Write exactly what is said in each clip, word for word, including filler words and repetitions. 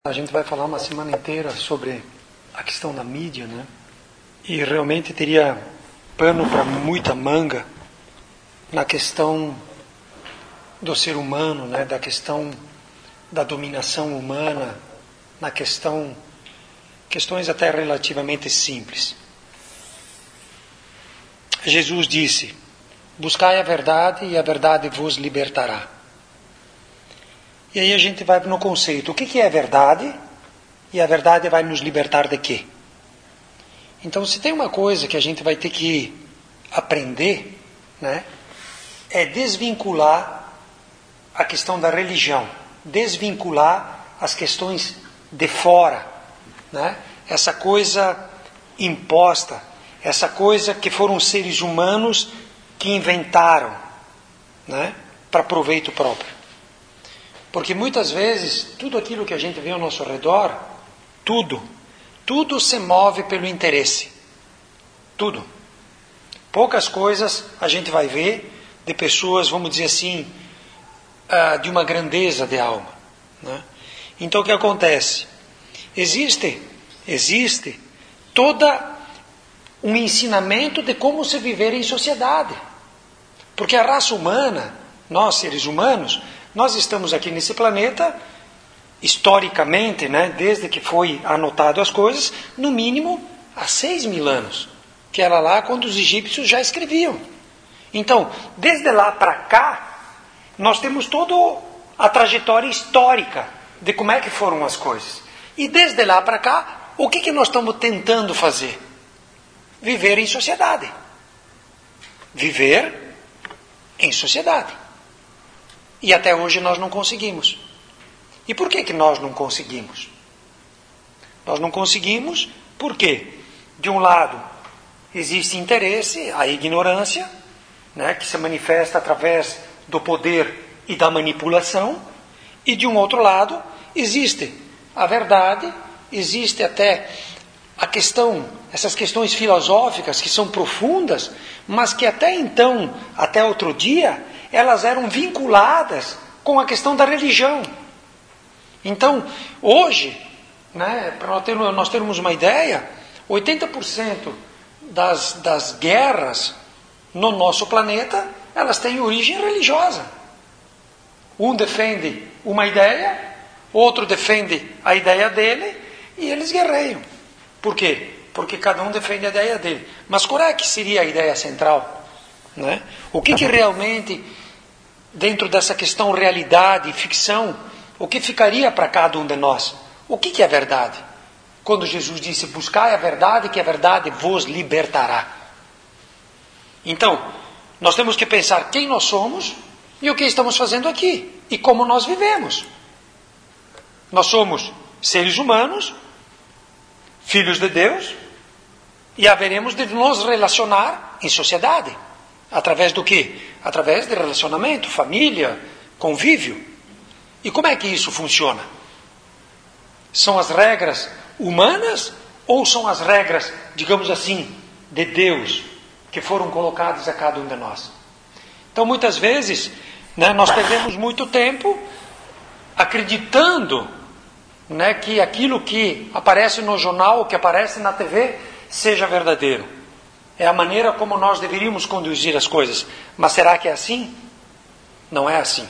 A gente vai falar uma semana inteira sobre a questão da mídia, né? E realmente teria pano para muita manga na questão do ser humano, né? Da questão da dominação humana, na questão questões até relativamente simples. Jesus disse: buscai a verdade e a verdade vos libertará. E aí a gente vai no conceito, o que, que é verdade? E a verdade vai nos libertar de quê? Então, se tem uma coisa que a gente vai ter que aprender, né, é desvincular a questão da religião, desvincular as questões de fora, né, essa coisa imposta, essa coisa que foram seres humanos que inventaram, né, para proveito próprio. Porque muitas vezes, tudo aquilo que a gente vê ao nosso redor, tudo, tudo se move pelo interesse. Tudo. Poucas coisas a gente vai ver de pessoas, vamos dizer assim, de uma grandeza de alma, né? Então o que acontece? Existe, existe toda um ensinamento de como se viver em sociedade. Porque a raça humana, nós seres humanos, nós estamos aqui nesse planeta, historicamente, né, desde que foi anotado as coisas, no mínimo há seis mil anos, que era lá quando os egípcios já escreviam. Então, desde lá para cá, nós temos toda a trajetória histórica de como é que foram as coisas. E desde lá para cá, o que, que nós estamos tentando fazer? Viver em sociedade. Viver em sociedade. E até hoje nós não conseguimos. E por que que nós não conseguimos? Nós não conseguimos porque, de um lado, existe interesse, a ignorância, né, que se manifesta através do poder e da manipulação, e de um outro lado, existe a verdade, existe até a questão, essas questões filosóficas que são profundas, mas que até então, até outro dia, elas eram vinculadas com a questão da religião. Então, hoje, né, para nós termos, nós termos uma ideia, oitenta por cento das, das guerras no nosso planeta, elas têm origem religiosa. Um defende uma ideia, outro defende a ideia dele, e eles guerreiam. Por quê? Porque cada um defende a ideia dele. Mas qual é que seria a ideia central? Né? O que, que realmente, dentro dessa questão realidade e ficção, o que ficaria para cada um de nós? O que, que é verdade? Quando Jesus disse, buscai a verdade, que a verdade vos libertará. Então, nós temos que pensar quem nós somos e o que estamos fazendo aqui. E como nós vivemos. Nós somos seres humanos, filhos de Deus, e haveremos de nos relacionar em sociedade. Através do quê? Através de relacionamento, família, convívio. E como é que isso funciona? São as regras humanas ou são as regras, digamos assim, de Deus, que foram colocadas a cada um de nós? Então, muitas vezes, né, nós perdemos muito tempo acreditando, né, que aquilo que aparece no jornal, que aparece na T V, seja verdadeiro. É a maneira como nós deveríamos conduzir as coisas. Mas será que é assim? Não é assim.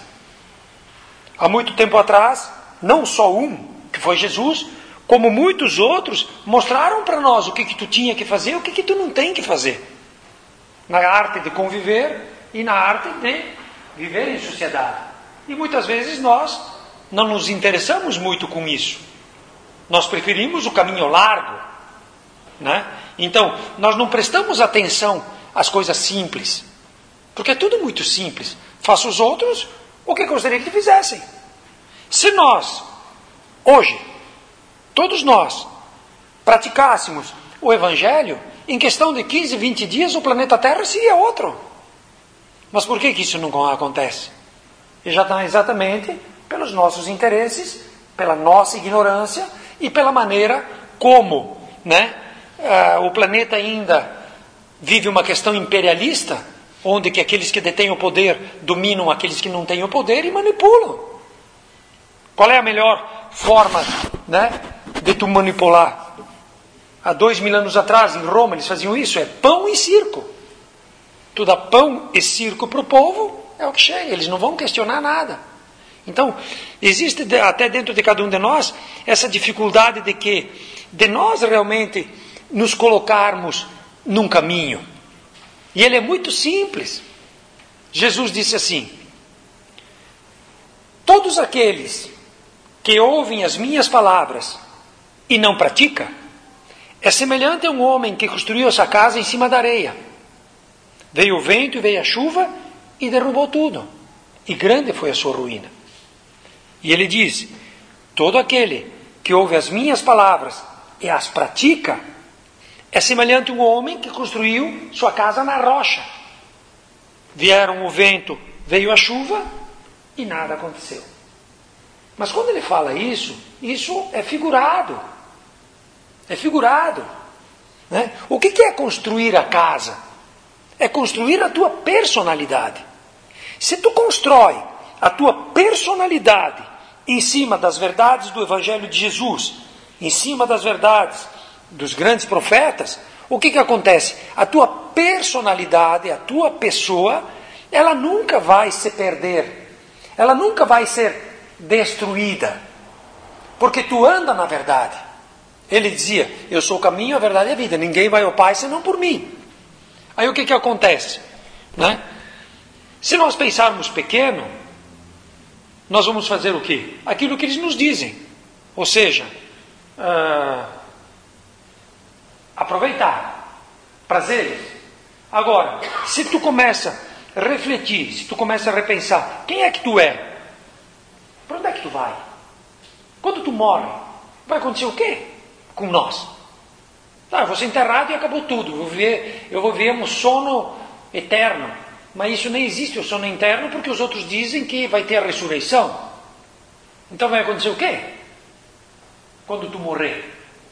Há muito tempo atrás, não só um, que foi Jesus, como muitos outros, mostraram para nós o que, que tu tinha que fazer e o que, que tu não tem que fazer. Na arte de conviver e na arte de viver em sociedade. E muitas vezes nós não nos interessamos muito com isso. Nós preferimos o caminho largo, né? Então, nós não prestamos atenção às coisas simples. Porque é tudo muito simples. Faça os outros o que gostaria que fizessem. Se nós, hoje, todos nós, praticássemos o Evangelho, em questão de quinze, vinte dias, o planeta Terra seria outro. Mas por que que isso não acontece? E já está exatamente pelos nossos interesses, pela nossa ignorância e pela maneira como, né, uh, o planeta ainda vive uma questão imperialista, onde que aqueles que detêm o poder dominam aqueles que não têm o poder e manipulam. Qual é a melhor forma né, de tu manipular. Há dois mil anos atrás, em Roma, eles faziam isso, é pão e circo. Tu dá pão e circo para o povo, é o que chega, eles não vão questionar nada. Então, existe até dentro de cada um de nós essa dificuldade de que, de nós realmente nos colocarmos num caminho. E ele é muito simples. Jesus disse assim: todos aqueles que ouvem as minhas palavras e não praticam, é semelhante a um homem que construiu essa casa em cima da areia. Veio o vento e veio a chuva e derrubou tudo. E grande foi a sua ruína. E ele diz: todo aquele que ouve as minhas palavras e as pratica, é semelhante a um homem que construiu sua casa na rocha. Vieram o vento, veio a chuva e nada aconteceu. Mas quando ele fala isso, isso é figurado. É figurado. Né? O que é construir a casa? É construir a tua personalidade. Se tu constrói a tua personalidade em cima das verdades do Evangelho de Jesus, em cima das verdades dos grandes profetas, o que que acontece? A tua personalidade, a tua pessoa, ela nunca vai se perder, ela nunca vai ser destruída, porque tu anda na verdade. Ele dizia: eu sou o caminho, a verdade e a vida, ninguém vai ao Pai senão por mim. Aí o que que acontece? Né? Se nós pensarmos pequeno, nós vamos fazer o quê? Aquilo que eles nos dizem. Ou seja, uh, aproveitar, prazeres. Agora, se tu começa a refletir, se tu começa a repensar, quem é que tu é? Para onde é que tu vai? Quando tu morre, vai acontecer o quê com nós? Ah, eu vou ser enterrado e acabou tudo. Eu vou ver, eu vou ver um sono eterno. Mas isso nem existe, o sono eterno, porque os outros dizem que vai ter a ressurreição. Então vai acontecer o quê? Quando tu morrer?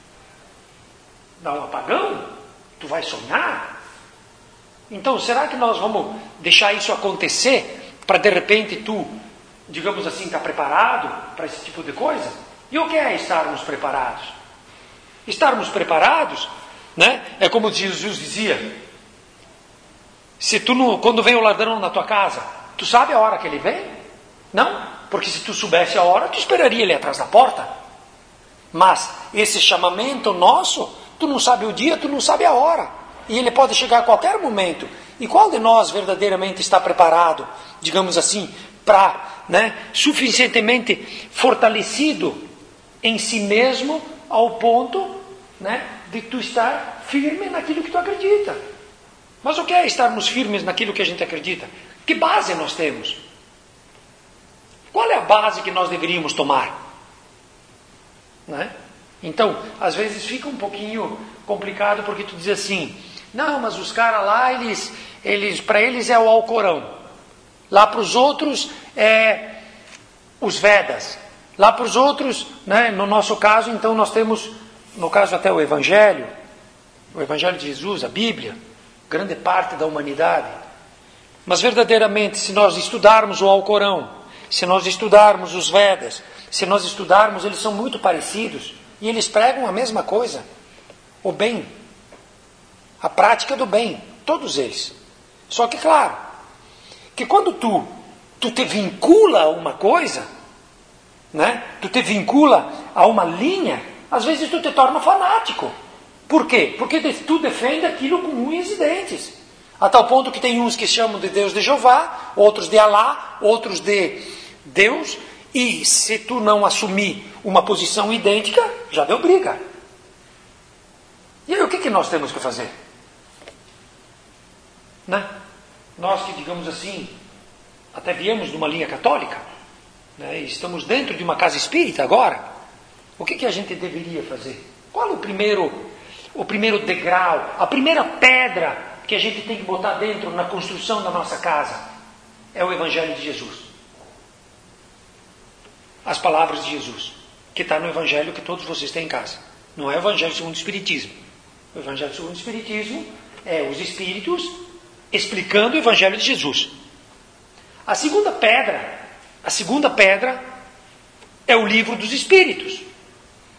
Dá um apagão? Tu vai sonhar? Então, será que nós vamos deixar isso acontecer para de repente tu, digamos assim, estar preparado para esse tipo de coisa? E o que é estarmos preparados? Estarmos preparados, né? É como Jesus dizia: se tu não, quando vem o ladrão na tua casa, tu sabe a hora que ele vem? Não, porque se tu soubesse a hora, tu esperaria ele atrás da porta. Mas esse chamamento nosso, tu não sabe o dia, tu não sabe a hora. E ele pode chegar a qualquer momento. E qual de nós verdadeiramente está preparado, digamos assim, para, né, suficientemente fortalecido em si mesmo, ao ponto, né, de tu estar firme naquilo que tu acredita? Mas o que é estarmos firmes naquilo que a gente acredita? Que base nós temos? Qual é a base que nós deveríamos tomar? Né? Então, às vezes fica um pouquinho complicado, porque tu diz assim: não, mas os caras lá, eles, eles, para eles é o Alcorão. Lá para os outros é os Vedas. Lá para os outros, né, no nosso caso, então nós temos, no caso até o Evangelho, o Evangelho de Jesus, a Bíblia, grande parte da humanidade. Mas verdadeiramente, se nós estudarmos o Alcorão, se nós estudarmos os Vedas, se nós estudarmos, eles são muito parecidos e eles pregam a mesma coisa: o bem, a prática do bem, todos eles. Só que, claro, que quando tu, tu te vincula a uma coisa, né? Tu te vincula a uma linha, às vezes tu te torna fanático. Por quê? Porque tu defende aquilo com unhas e dentes. A tal ponto que tem uns que chamam de Deus de Jeová, outros de Alá, outros de Deus. E se tu não assumir uma posição idêntica, já deu briga. E aí o que, que nós temos que fazer? Né? Nós que, digamos assim, até viemos de uma linha católica, né? E estamos dentro de uma casa espírita agora. O que, que a gente deveria fazer? Qual o primeiro... O primeiro degrau, a primeira pedra que a gente tem que botar dentro na construção da nossa casa é o Evangelho de Jesus. As palavras de Jesus, que está no Evangelho que todos vocês têm em casa. Não é o Evangelho segundo o Espiritismo. O Evangelho segundo o Espiritismo é os Espíritos explicando o Evangelho de Jesus. A segunda pedra, a segunda pedra é o Livro dos Espíritos.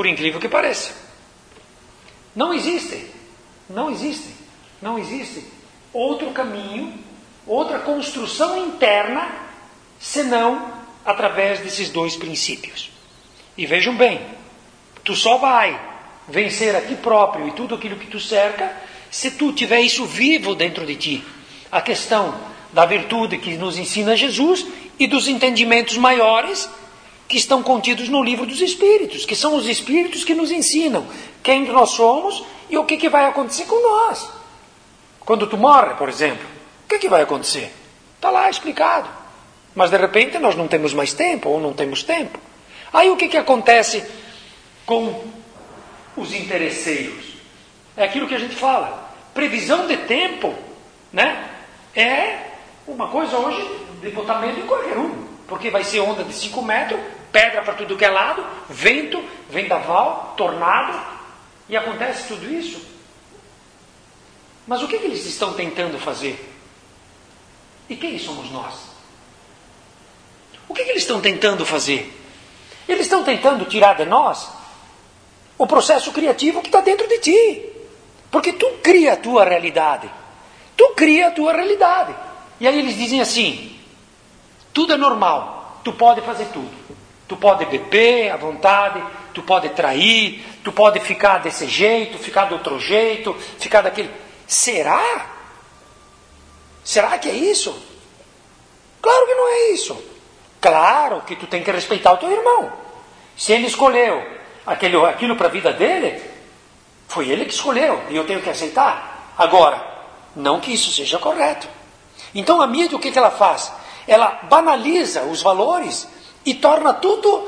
Por incrível que pareça. Não existe, não existe, não existe outro caminho, outra construção interna, senão através desses dois princípios. E vejam bem, tu só vai vencer a ti próprio e tudo aquilo que tu cerca, se tu tiver isso vivo dentro de ti. A questão da virtude que nos ensina Jesus e dos entendimentos maiores que estão contidos no livro dos Espíritos, que são os Espíritos que nos ensinam quem nós somos e o que, que vai acontecer com nós. Quando tu morre, por exemplo, o que, que vai acontecer? Está lá explicado. Mas de repente nós não temos mais tempo, ou não temos tempo. Aí o que, que acontece com os interesseiros? É aquilo que a gente fala. Previsão de tempo, né? É uma coisa hoje de botar medo em qualquer um. Porque vai ser onda de cinco metros, pedra para tudo que é lado, vento, vendaval, tornado, e acontece tudo isso. Mas o que, que eles estão tentando fazer? E quem somos nós? O que, que eles estão tentando fazer? Eles estão tentando tirar de nós o processo criativo que está dentro de ti. Porque tu cria a tua realidade. Tu cria a tua realidade. E aí eles dizem assim, tudo é normal, tu pode fazer tudo. Tu pode beber à vontade, tu pode trair, tu pode ficar desse jeito, ficar de outro jeito, ficar daquele... Será? Será que é isso? Claro que não é isso. Claro que tu tem que respeitar o teu irmão. Se ele escolheu aquele, aquilo para a vida dele, foi ele que escolheu e eu tenho que aceitar. Agora, não que isso seja correto. Então a mídia, o que, que ela faz? Ela banaliza os valores e torna tudo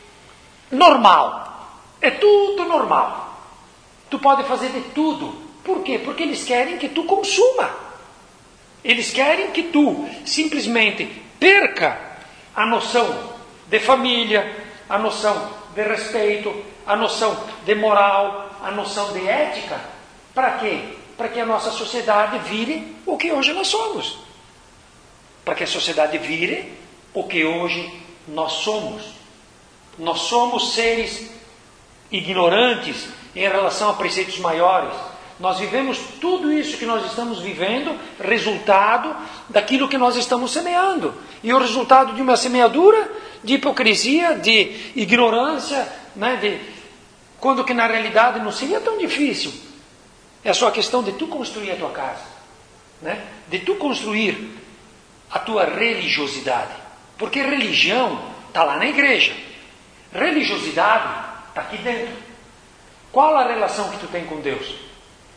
normal. É tudo normal. Tu pode fazer de tudo. Por quê? Porque eles querem que tu consuma. Eles querem que tu simplesmente perca a noção de família, a noção de respeito, a noção de moral, a noção de ética. Para quê? Para que a nossa sociedade vire o que hoje nós somos. Para que a sociedade vire o que hoje nós somos. Nós somos seres ignorantes em relação a preceitos maiores. Nós vivemos tudo isso que nós estamos vivendo, resultado daquilo que nós estamos semeando. E o resultado de uma semeadura de hipocrisia, de ignorância, né, de, quando que na realidade não seria tão difícil. É só a questão de tu construir a tua casa, né? De tu construir a tua religiosidade. Porque religião está lá na igreja. Religiosidade está aqui dentro. Qual a relação que tu tem com Deus?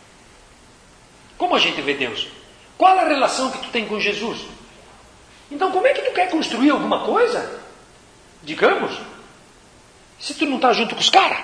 Como a gente vê Deus? Qual a relação que tu tem com Jesus? Então como é que tu quer construir alguma coisa? Digamos, se tu não está junto com os caras?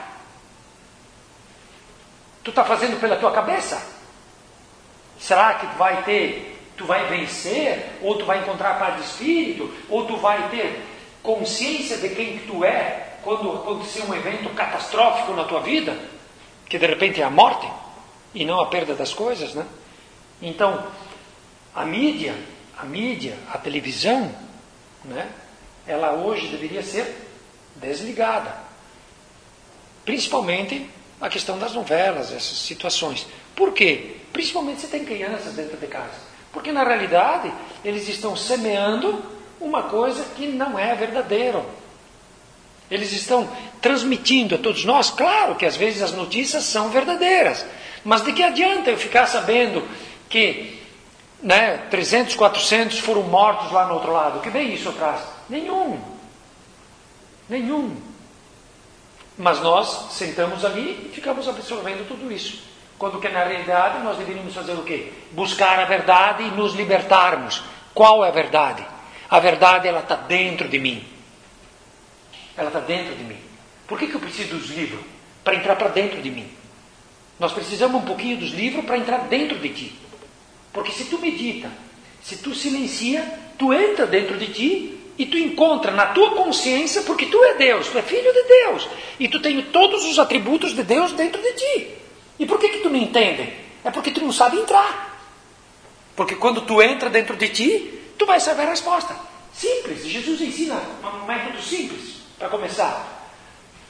Tu está fazendo pela tua cabeça? Será que tu vai ter, tu vai vencer? Ou tu vai encontrar paz de espírito? Ou tu vai ter consciência de quem que tu é quando acontecer um evento catastrófico na tua vida? Que de repente é a morte e não a perda das coisas, né? Então, a mídia, a mídia, a televisão, né? Ela hoje deveria ser desligada. Principalmente a questão das novelas, essas situações. Por quê? Principalmente se tem crianças dentro de casa. Porque na realidade eles estão semeando uma coisa que não é verdadeiro. Eles estão transmitindo a todos nós, claro que às vezes as notícias são verdadeiras, mas de que adianta eu ficar sabendo que, né, trezentos, quatrocentos foram mortos lá no outro lado? O que vem isso atrás? Nenhum. Nenhum. Mas nós sentamos ali e ficamos absorvendo tudo isso. Quando que na realidade nós deveríamos fazer o quê? Buscar a verdade e nos libertarmos. Qual é a verdade? A verdade, ela está dentro de mim. Ela está dentro de mim. Por que que eu preciso dos livros? Para entrar para dentro de mim. Nós precisamos um pouquinho dos livros para entrar dentro de ti. Porque se tu medita, se tu silencia, tu entra dentro de ti e tu encontra na tua consciência, porque tu é Deus, tu é filho de Deus. E tu tem todos os atributos de Deus dentro de ti. E por que que tu não entende? É porque tu não sabe entrar. Porque quando tu entra dentro de ti, tu vai saber a resposta. Simples. Jesus ensina um método simples, para começar.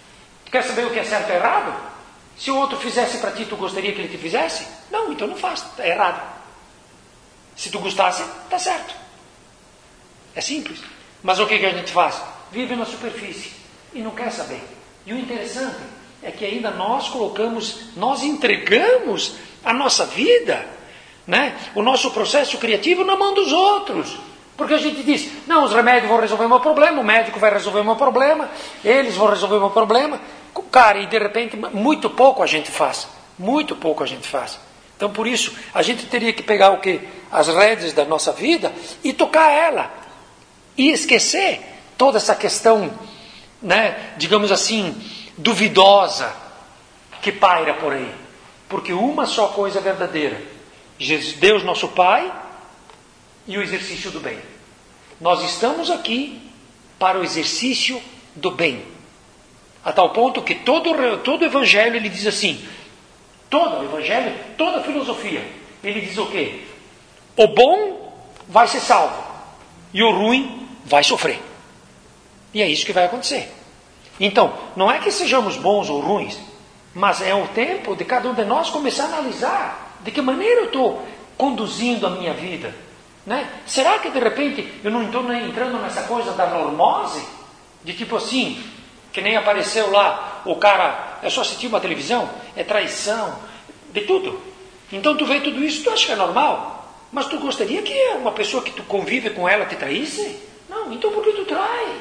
Tu quer saber o que é certo ou errado? Se o outro fizesse para ti, tu gostaria que ele te fizesse? Não, então não faz, está errado. Se tu gostasse, está certo. É simples. Mas o que, que a gente faz? Vive na superfície e não quer saber. E o interessante é que ainda nós colocamos, nós entregamos a nossa vida, né? O nosso processo criativo na mão dos outros. Porque a gente diz, não, os remédios vão resolver o meu problema, o médico vai resolver o meu problema, eles vão resolver o meu problema. Cara, e de repente, muito pouco a gente faz. Muito pouco a gente faz. Então, por isso, a gente teria que pegar o quê? As rédeas da nossa vida e tocar ela. E esquecer toda essa questão, né, digamos assim, duvidosa que paira por aí. Porque uma só coisa é verdadeira. Jesus, Deus nosso Pai e o exercício do bem. Nós estamos aqui para o exercício do bem. A tal ponto que todo, todo o Evangelho ele diz assim, todo o Evangelho, toda a filosofia, ele diz o quê? O bom vai ser salvo e o ruim vai sofrer. E é isso que vai acontecer. Então, não é que sejamos bons ou ruins, mas é o tempo de cada um de nós começar a analisar de que maneira eu estou conduzindo a minha vida. Né? Será que de repente eu não estou entrando nessa coisa da normose? De tipo assim, que nem apareceu lá o cara, é só assistir uma televisão, é traição, de tudo. Então tu vê tudo isso, tu acha que é normal? Mas tu gostaria que uma pessoa que tu convive com ela te traísse? Não, então por que tu trai?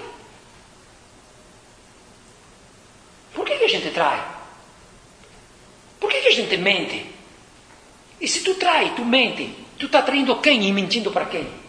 Por que, que a gente trai? Por que, que a gente mente? E se tu trai, tu mente, tu está traindo quem e mentindo para quem?